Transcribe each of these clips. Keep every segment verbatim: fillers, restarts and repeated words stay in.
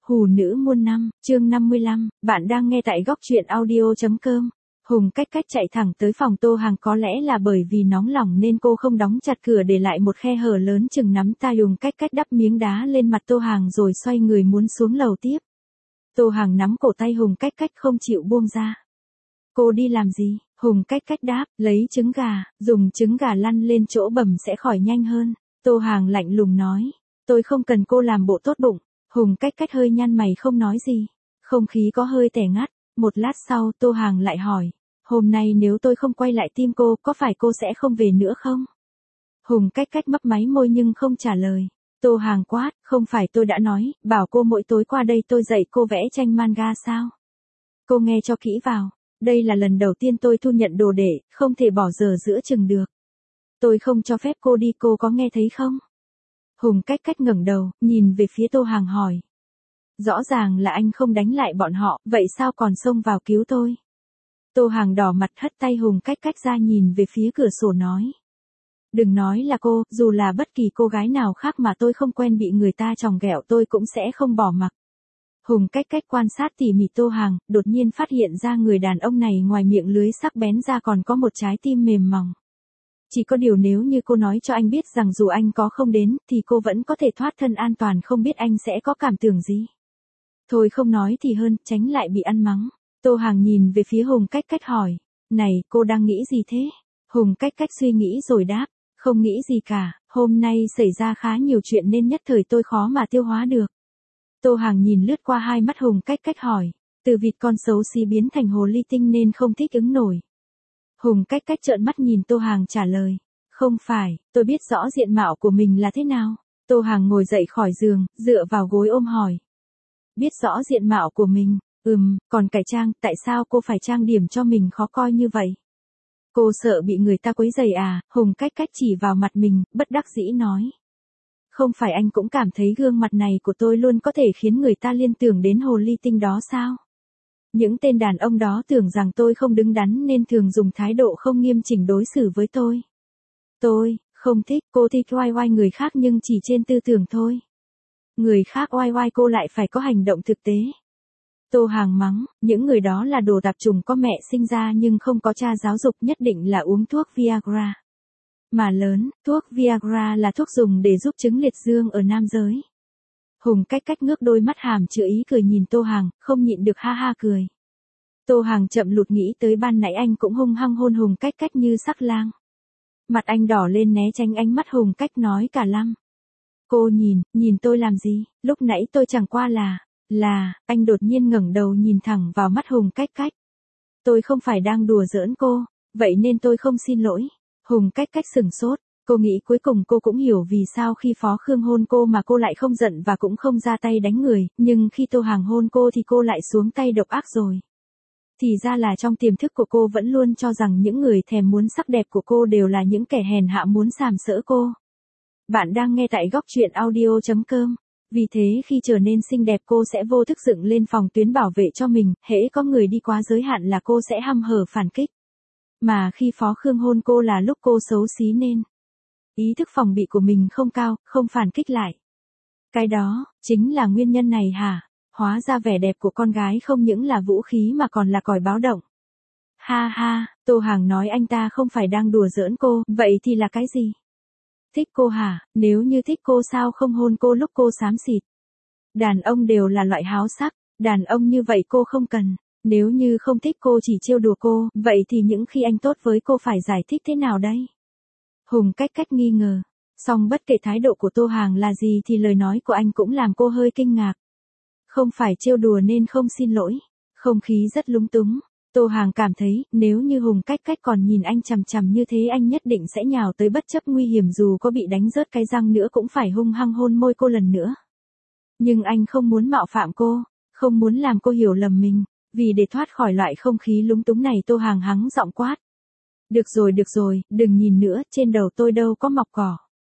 Hù nữ muôn năm, chương năm mươi lăm, bạn đang nghe tại góc truyện audio.com. Hùng cách cách chạy thẳng tới phòng Tô Hàng, có lẽ là bởi vì nóng lòng nên cô không đóng chặt cửa để lại một khe hở lớn chừng nắm tay. Hùng cách cách đắp miếng đá lên mặt Tô Hàng rồi xoay người muốn xuống lầu tiếp. Tô Hàng nắm cổ tay Hùng cách cách không chịu buông ra. Cô đi làm gì? Hùng cách cách đáp, lấy trứng gà, dùng trứng gà lăn lên chỗ bầm sẽ khỏi nhanh hơn. Tô Hàng lạnh lùng nói, tôi không cần cô làm bộ tốt bụng. Hùng cách cách hơi nhăn mày không nói gì. Không khí có hơi tẻ ngắt. Một lát sau Tô Hàng lại hỏi, hôm nay nếu tôi không quay lại tim cô, có phải cô sẽ không về nữa không? Hùng cách cách mấp máy môi nhưng không trả lời. Tô Hàng quát, không phải tôi đã nói, bảo cô mỗi tối qua đây tôi dạy cô vẽ tranh manga sao? Cô nghe cho kỹ vào, đây là lần đầu tiên tôi thu nhận đồ đệ, không thể bỏ dở giữa chừng được. Tôi không cho phép cô đi, cô có nghe thấy không? Hùng cách cách ngẩng đầu, nhìn về phía Tô Hàng hỏi. Rõ ràng là anh không đánh lại bọn họ, vậy sao còn xông vào cứu tôi? Tô Hàng đỏ mặt hất tay Hùng cách cách ra, nhìn về phía cửa sổ nói. Đừng nói là cô, dù là bất kỳ cô gái nào khác mà tôi không quen bị người ta chòng ghẹo tôi cũng sẽ không bỏ mặc. Hùng cách cách quan sát tỉ mỉ Tô Hàng, đột nhiên phát hiện ra người đàn ông này ngoài miệng lưới sắc bén ra còn có một trái tim mềm mỏng. Chỉ có điều nếu như cô nói cho anh biết rằng dù anh có không đến, thì cô vẫn có thể thoát thân an toàn, không biết anh sẽ có cảm tưởng gì. Thôi không nói thì hơn, tránh lại bị ăn mắng. Tô Hàng nhìn về phía Hùng cách cách hỏi, này, cô đang nghĩ gì thế? Hùng cách cách suy nghĩ rồi đáp, không nghĩ gì cả, hôm nay xảy ra khá nhiều chuyện nên nhất thời tôi khó mà tiêu hóa được. Tô Hàng nhìn lướt qua hai mắt Hùng cách cách hỏi, từ vịt con xấu xí biến thành hồ ly tinh nên không thích ứng nổi. Hùng cách cách trợn mắt nhìn Tô Hàng trả lời, không phải, tôi biết rõ diện mạo của mình là thế nào. Tô Hàng ngồi dậy khỏi giường, dựa vào gối ôm hỏi. Biết rõ diện mạo của mình, ừm, còn cải trang, tại sao cô phải trang điểm cho mình khó coi như vậy? Cô sợ bị người ta quấy rầy à? Hùng cách cách chỉ vào mặt mình, bất đắc dĩ nói. Không phải anh cũng cảm thấy gương mặt này của tôi luôn có thể khiến người ta liên tưởng đến hồ ly tinh đó sao? Những tên đàn ông đó tưởng rằng tôi không đứng đắn nên thường dùng thái độ không nghiêm chỉnh đối xử với tôi. Tôi, không thích, cô thích oai oai người khác nhưng chỉ trên tư tưởng thôi. Người khác oai oai cô lại phải có hành động thực tế. Tô Hàng mắng, những người đó là đồ tạp chủng, có mẹ sinh ra nhưng không có cha giáo dục, nhất định là uống thuốc Viagra. Mà lớn, thuốc Viagra là thuốc dùng để giúp chứng liệt dương ở nam giới. Hùng cách cách ngước đôi mắt hàm chứa ý cười nhìn Tô Hàng, không nhịn được ha ha cười. Tô Hàng chậm lụt nghĩ tới ban nãy anh cũng hung hăng hôn Hùng cách cách như sắc lang. Mặt anh đỏ lên né tránh ánh mắt Hùng cách nói cả lăm. Cô nhìn, nhìn tôi làm gì, lúc nãy tôi chẳng qua là, là, anh đột nhiên ngẩng đầu nhìn thẳng vào mắt Hùng cách cách. Tôi không phải đang đùa giỡn cô, vậy nên tôi không xin lỗi. Hùng cách cách sửng sốt, cô nghĩ cuối cùng cô cũng hiểu vì sao khi Phó Khương hôn cô mà cô lại không giận và cũng không ra tay đánh người, nhưng khi Tô Hàng hôn cô thì cô lại xuống tay độc ác rồi. Thì ra là trong tiềm thức của cô vẫn luôn cho rằng những người thèm muốn sắc đẹp của cô đều là những kẻ hèn hạ muốn sàm sỡ cô. Bạn đang nghe tại góc truyện audio.com. Vì thế khi trở nên xinh đẹp cô sẽ vô thức dựng lên phòng tuyến bảo vệ cho mình, hễ có người đi quá giới hạn là cô sẽ hăm hở phản kích. Mà khi Phó Khương hôn cô là lúc cô xấu xí nên ý thức phòng bị của mình không cao, không phản kích lại. Cái đó, chính là nguyên nhân này hả? Hóa ra vẻ đẹp của con gái không những là vũ khí mà còn là còi báo động. Ha ha, Tô Hàng nói anh ta không phải đang đùa giỡn cô, vậy thì là cái gì? Thích cô hả? Nếu như thích cô sao không hôn cô lúc cô xám xịt? Đàn ông đều là loại háo sắc, đàn ông như vậy cô không cần. Nếu như không thích cô chỉ trêu đùa cô, vậy thì những khi anh tốt với cô phải giải thích thế nào đây? Hùng cách cách nghi ngờ. Song bất kể thái độ của Tô Hàng là gì thì lời nói của anh cũng làm cô hơi kinh ngạc. Không phải trêu đùa nên không xin lỗi. Không khí rất lúng túng. Tô Hàng cảm thấy, nếu như Hùng cách cách còn nhìn anh chằm chằm như thế anh nhất định sẽ nhào tới bất chấp nguy hiểm, dù có bị đánh rớt cái răng nữa cũng phải hung hăng hôn môi cô lần nữa. Nhưng anh không muốn mạo phạm cô, không muốn làm cô hiểu lầm mình. Vì để thoát khỏi loại không khí lúng túng này Tô Hàng hắng giọng quát. Được rồi được rồi, đừng nhìn nữa, trên đầu tôi đâu có mọc cỏ.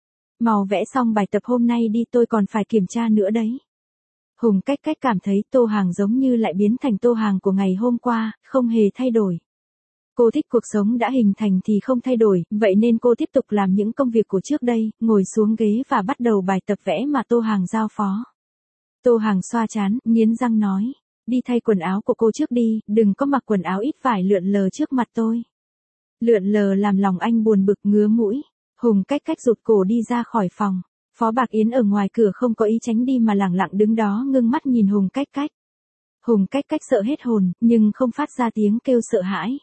Mau vẽ xong bài tập hôm nay đi, tôi còn phải kiểm tra nữa đấy. Hùng cách cách cảm thấy Tô Hàng giống như lại biến thành Tô Hàng của ngày hôm qua, không hề thay đổi. Cô thích cuộc sống đã hình thành thì không thay đổi, vậy nên cô tiếp tục làm những công việc của trước đây, ngồi xuống ghế và bắt đầu bài tập vẽ mà Tô Hàng giao phó. Tô Hàng xoa trán, nghiến răng nói. Đi thay quần áo của cô trước đi, đừng có mặc quần áo ít vải lượn lờ trước mặt tôi. Lượn lờ làm lòng anh buồn bực ngứa mũi. Hùng Cách Cách rụt cổ đi ra khỏi phòng. Phó Bạc Yến ở ngoài cửa không có ý tránh đi mà lẳng lặng đứng đó ngưng mắt nhìn Hùng Cách Cách. Hùng Cách Cách sợ hết hồn, nhưng không phát ra tiếng kêu sợ hãi.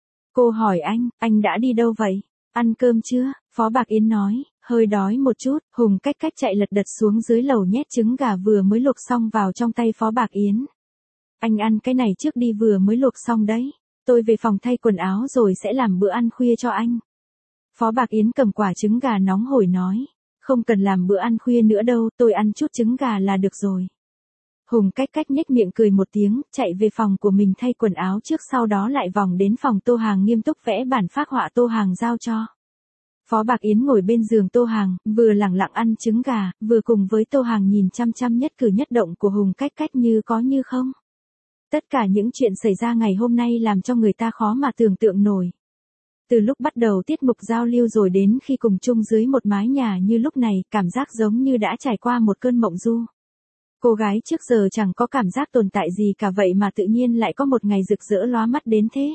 Cô hỏi anh, anh đã đi đâu vậy? Ăn cơm chưa? Phó Bạc Yến nói, hơi đói một chút. Hùng Cách Cách chạy lật đật xuống dưới lầu nhét trứng gà vừa mới luộc xong vào trong tay Phó Bạc Yến. Anh ăn cái này trước đi, vừa mới luộc xong đấy. Tôi về phòng thay quần áo rồi sẽ làm bữa ăn khuya cho anh. Phó Bạc Yến cầm quả trứng gà nóng hổi nói. Không cần làm bữa ăn khuya nữa đâu, tôi ăn chút trứng gà là được rồi. Hùng Cách Cách nhếch miệng cười một tiếng, chạy về phòng của mình thay quần áo trước, sau đó lại vòng đến phòng Tô Hàng nghiêm túc vẽ bản phác họa Tô Hàng giao cho. Phó Bạc Yến ngồi bên giường Tô Hàng, vừa lẳng lặng ăn trứng gà, vừa cùng với Tô Hàng nhìn chăm chăm nhất cử nhất động của Hùng Cách Cách như có như không. Tất cả những chuyện xảy ra ngày hôm nay làm cho người ta khó mà tưởng tượng nổi. Từ lúc bắt đầu tiết mục giao lưu rồi đến khi cùng chung dưới một mái nhà như lúc này, cảm giác giống như đã trải qua một cơn mộng du. Cô gái trước giờ chẳng có cảm giác tồn tại gì cả, vậy mà tự nhiên lại có một ngày rực rỡ lóa mắt đến thế.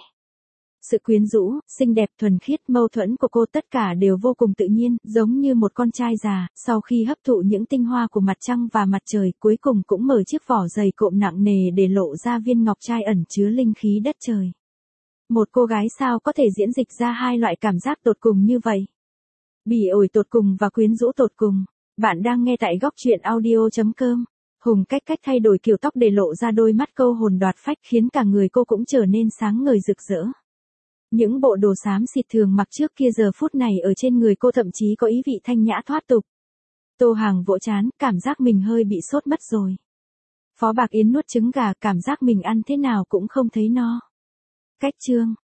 Sự quyến rũ, xinh đẹp, thuần khiết, mâu thuẫn của cô tất cả đều vô cùng tự nhiên, giống như một con trai già, sau khi hấp thụ những tinh hoa của mặt trăng và mặt trời, cuối cùng cũng mở chiếc vỏ dày cộm nặng nề để lộ ra viên ngọc trai ẩn chứa linh khí đất trời. Một cô gái sao có thể diễn dịch ra hai loại cảm giác tột cùng như vậy? Bỉ ổi tột cùng và quyến rũ tột cùng. Bạn đang nghe tại góc truyện audio chấm com. Hùng Cách Cách thay đổi kiểu tóc để lộ ra đôi mắt câu hồn đoạt phách, khiến cả người cô cũng trở nên sáng ngời rực rỡ. Những bộ đồ xám xịt thường mặc trước kia giờ phút này ở trên người cô thậm chí có ý vị thanh nhã thoát tục. Tô Hàng vỗ trán, cảm giác mình hơi bị sốt mất rồi. Phó Bạc Yến nuốt trứng gà, cảm giác mình ăn thế nào cũng không thấy no. Cách chương